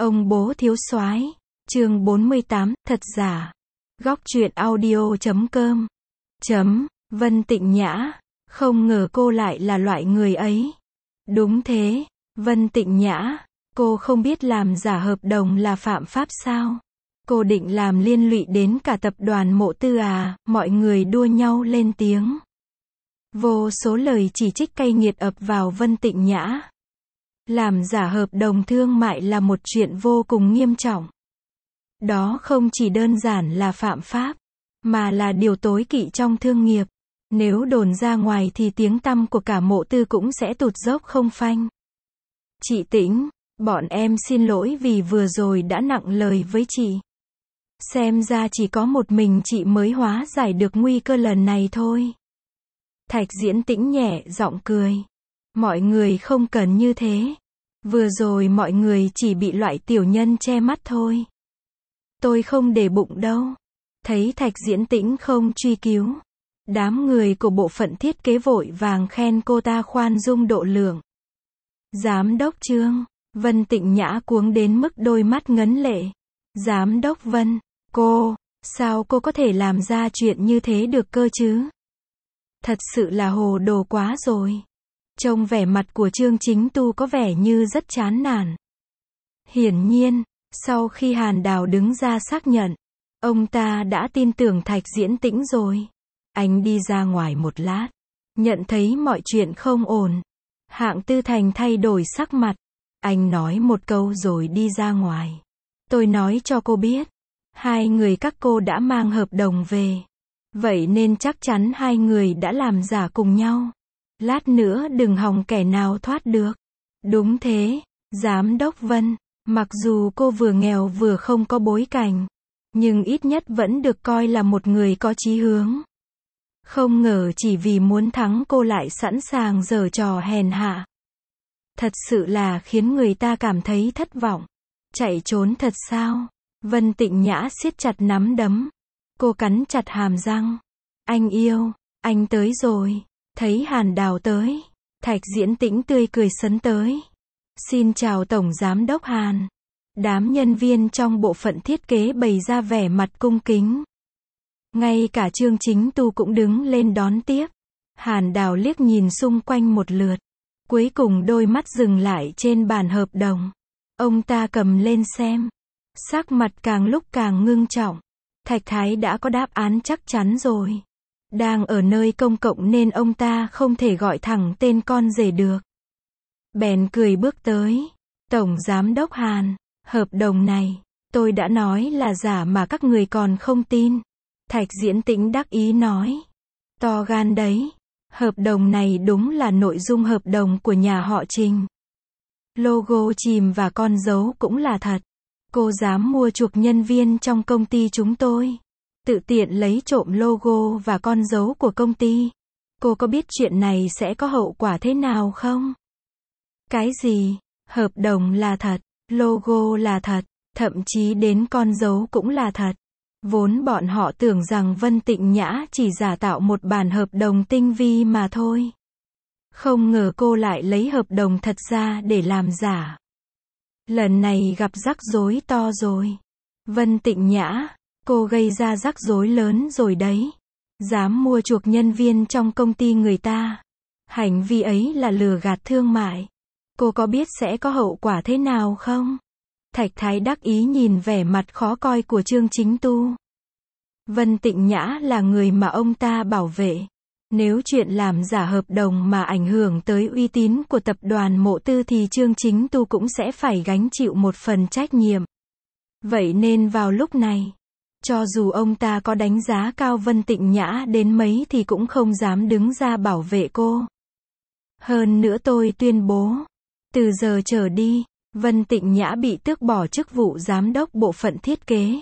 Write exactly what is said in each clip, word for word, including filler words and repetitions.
Ông bố thiếu soái, chương bốn mươi tám, thật giả. Góc truyện audio chấm com. Chấm, Vân Tịnh Nhã, không ngờ cô lại là loại người ấy. Đúng thế, Vân Tịnh Nhã, cô không biết làm giả hợp đồng là phạm pháp sao? Cô định làm liên lụy đến cả tập đoàn Mộ Tư à? Mọi người đua nhau lên tiếng. Vô số lời chỉ trích cay nghiệt ập vào Vân Tịnh Nhã. Làm giả hợp đồng thương mại là một chuyện vô cùng nghiêm trọng. Đó không chỉ đơn giản là phạm pháp, mà là điều tối kỵ trong thương nghiệp. Nếu đồn ra ngoài thì tiếng tăm của cả Mộ Tư cũng sẽ tụt dốc không phanh. Chị Tĩnh, bọn em xin lỗi vì vừa rồi đã nặng lời với chị. Xem ra chỉ có một mình chị mới hóa giải được nguy cơ lần này thôi. Thạch Diễn Tĩnh nhẹ giọng cười. Mọi người không cần như thế. Vừa rồi mọi người chỉ bị loại tiểu nhân che mắt thôi. Tôi không để bụng đâu. Thấy Thạch Diễn Tĩnh không truy cứu, đám người của bộ phận thiết kế vội vàng khen cô ta khoan dung độ lượng. Giám đốc Trương, Vân Tịnh Nhã cuống đến mức đôi mắt ngấn lệ. Giám đốc Vân, cô, sao cô có thể làm ra chuyện như thế được cơ chứ? Thật sự là hồ đồ quá rồi. Trông vẻ mặt của Trương Chính Tu có vẻ như rất chán nản. Hiển nhiên, sau khi Hàn Đào đứng ra xác nhận, ông ta đã tin tưởng Thạch Diễn Tĩnh rồi. Anh đi ra ngoài một lát, nhận thấy mọi chuyện không ổn. Hạng Tư Thành thay đổi sắc mặt. Anh nói một câu rồi đi ra ngoài. Tôi nói cho cô biết, hai người các cô đã mang hợp đồng về. Vậy nên chắc chắn hai người đã làm giả cùng nhau. Lát nữa đừng hòng kẻ nào thoát được. Đúng thế, Giám đốc Vân, mặc dù cô vừa nghèo vừa không có bối cảnh, nhưng ít nhất vẫn được coi là một người có chí hướng. Không ngờ chỉ vì muốn thắng cô lại sẵn sàng giở trò hèn hạ. Thật sự là khiến người ta cảm thấy thất vọng. Chạy trốn thật sao? Vân Tịnh Nhã siết chặt nắm đấm. Cô cắn chặt hàm răng. Anh yêu, anh tới rồi. Thấy Hàn Đào tới, Thạch Diễn Tĩnh tươi cười sấn tới. Xin chào Tổng Giám đốc Hàn. Đám nhân viên trong bộ phận thiết kế bày ra vẻ mặt cung kính. Ngay cả Trương Chính Tu cũng đứng lên đón tiếp. Hàn Đào liếc nhìn xung quanh một lượt. Cuối cùng đôi mắt dừng lại trên bản hợp đồng. Ông ta cầm lên xem. Sắc mặt càng lúc càng ngưng trọng. Thạch Thái đã có đáp án chắc chắn rồi. Đang ở nơi công cộng nên ông ta không thể gọi thẳng tên con rể được. Bèn cười bước tới. Tổng Giám đốc Hàn, hợp đồng này, tôi đã nói là giả mà các người còn không tin. Thạch Diễn Tĩnh đắc ý nói. To gan đấy. Hợp đồng này đúng là nội dung hợp đồng của nhà họ Trình. Logo chìm và con dấu cũng là thật. Cô dám mua chuộc nhân viên trong công ty chúng tôi. Tự tiện lấy trộm logo và con dấu của công ty. Cô có biết chuyện này sẽ có hậu quả thế nào không? Cái gì? Hợp đồng là thật, logo là thật, thậm chí đến con dấu cũng là thật. Vốn bọn họ tưởng rằng Vân Tịnh Nhã chỉ giả tạo một bản hợp đồng tinh vi mà thôi. Không ngờ cô lại lấy hợp đồng thật ra để làm giả. Lần này gặp rắc rối to rồi. Vân Tịnh Nhã, cô gây ra rắc rối lớn rồi đấy. Dám mua chuộc nhân viên trong công ty người ta. Hành vi ấy là lừa gạt thương mại. Cô có biết sẽ có hậu quả thế nào không? Thạch Thái đắc ý nhìn vẻ mặt khó coi của Trương Chính Tu. Vân Tịnh Nhã là người mà ông ta bảo vệ. Nếu chuyện làm giả hợp đồng mà ảnh hưởng tới uy tín của tập đoàn Mộ Tư thì Trương Chính Tu cũng sẽ phải gánh chịu một phần trách nhiệm. Vậy nên vào lúc này, cho dù ông ta có đánh giá cao Vân Tịnh Nhã đến mấy thì cũng không dám đứng ra bảo vệ cô. Hơn nữa tôi tuyên bố, từ giờ trở đi, Vân Tịnh Nhã bị tước bỏ chức vụ giám đốc bộ phận thiết kế.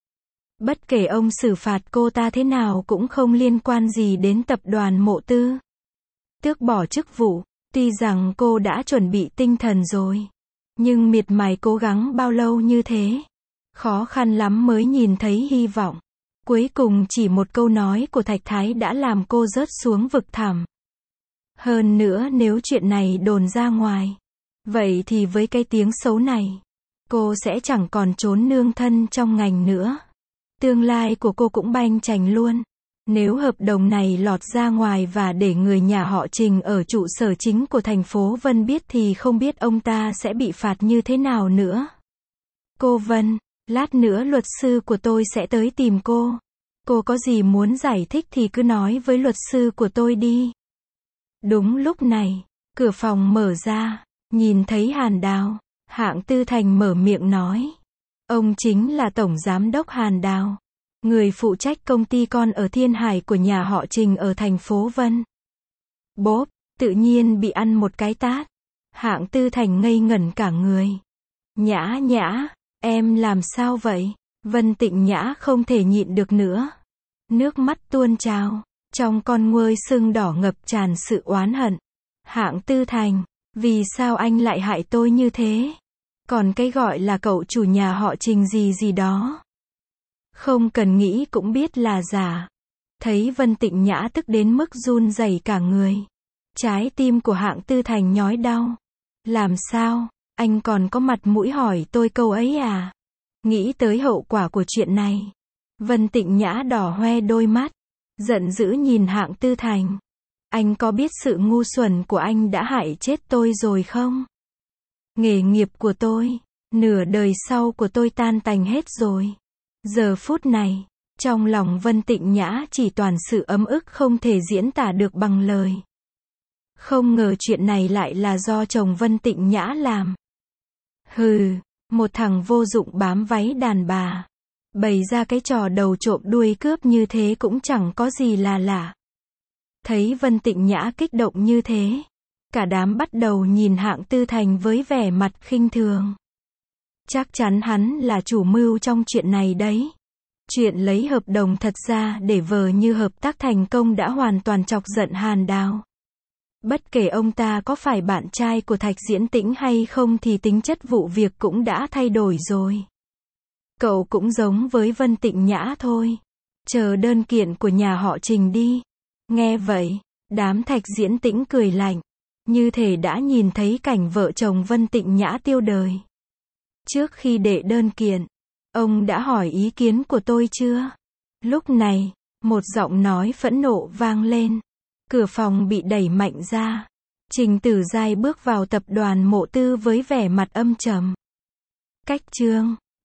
Bất kể ông xử phạt cô ta thế nào cũng không liên quan gì đến tập đoàn Mộ Tư. Tước bỏ chức vụ, tuy rằng cô đã chuẩn bị tinh thần rồi. Nhưng miệt mài cố gắng bao lâu như thế. Khó khăn lắm mới nhìn thấy hy vọng. Cuối cùng chỉ một câu nói của Thạch Thái đã làm cô rớt xuống vực thẳm. Hơn nữa nếu chuyện này đồn ra ngoài, vậy thì với cái tiếng xấu này, cô sẽ chẳng còn trốn nương thân trong ngành nữa. Tương lai của cô cũng banh chành luôn. Nếu hợp đồng này lọt ra ngoài và để người nhà họ Trình ở trụ sở chính của thành phố Vân biết thì không biết ông ta sẽ bị phạt như thế nào nữa. Cô Vân, lát nữa luật sư của tôi sẽ tới tìm cô. Cô có gì muốn giải thích thì cứ nói với luật sư của tôi đi. Đúng lúc này, cửa phòng mở ra, nhìn thấy Hàn Đào, Hạng Tư Thành mở miệng nói. Ông chính là Tổng Giám đốc Hàn Đào, người phụ trách công ty con ở Thiên Hải của nhà họ Trình ở thành phố Vân. Bốp, tự nhiên bị ăn một cái tát. Hạng Tư Thành ngây ngẩn cả người. Nhã Nhã, em làm sao vậy? Vân Tịnh Nhã không thể nhịn được nữa. Nước mắt tuôn trào, trong con ngươi sưng đỏ ngập tràn sự oán hận. Hạng Tư Thành, vì sao anh lại hại tôi như thế? Còn cái gọi là cậu chủ nhà họ Trình gì gì đó. Không cần nghĩ cũng biết là giả. Thấy Vân Tịnh Nhã tức đến mức run rẩy cả người. Trái tim của Hạng Tư Thành nhói đau. Làm sao, anh còn có mặt mũi hỏi tôi câu ấy à? Nghĩ tới hậu quả của chuyện này. Vân Tịnh Nhã đỏ hoe đôi mắt. Giận dữ nhìn Hạng Tư Thành. Anh có biết sự ngu xuẩn của anh đã hại chết tôi rồi không? Nghề nghiệp của tôi, nửa đời sau của tôi tan tành hết rồi. Giờ phút này, trong lòng Vân Tịnh Nhã chỉ toàn sự ấm ức không thể diễn tả được bằng lời. Không ngờ chuyện này lại là do chồng Vân Tịnh Nhã làm. Hừ, một thằng vô dụng bám váy đàn bà. Bày ra cái trò đầu trộm đuôi cướp như thế cũng chẳng có gì là lạ. Thấy Vân Tịnh Nhã kích động như thế, cả đám bắt đầu nhìn Hạng Tư Thành với vẻ mặt khinh thường. Chắc chắn hắn là chủ mưu trong chuyện này đấy. Chuyện lấy hợp đồng thật ra để vờ như hợp tác thành công đã hoàn toàn chọc giận Hàn Đào. Bất kể ông ta có phải bạn trai của Thạch Diễn Tĩnh hay không thì tính chất vụ việc cũng đã thay đổi rồi. Cậu cũng giống với Vân Tịnh Nhã thôi. Chờ đơn kiện của nhà họ Trình đi. Nghe vậy, đám Thạch Diễn Tĩnh cười lạnh. Như thể đã nhìn thấy cảnh vợ chồng Vân Tịnh Nhã tiêu đời. Trước khi đệ đơn kiện, ông đã hỏi ý kiến của tôi chưa? Lúc này, một giọng nói phẫn nộ vang lên. Cửa phòng bị đẩy mạnh ra. Trình Tử Giai bước vào tập đoàn Mộ Tư với vẻ mặt âm trầm. Cách chương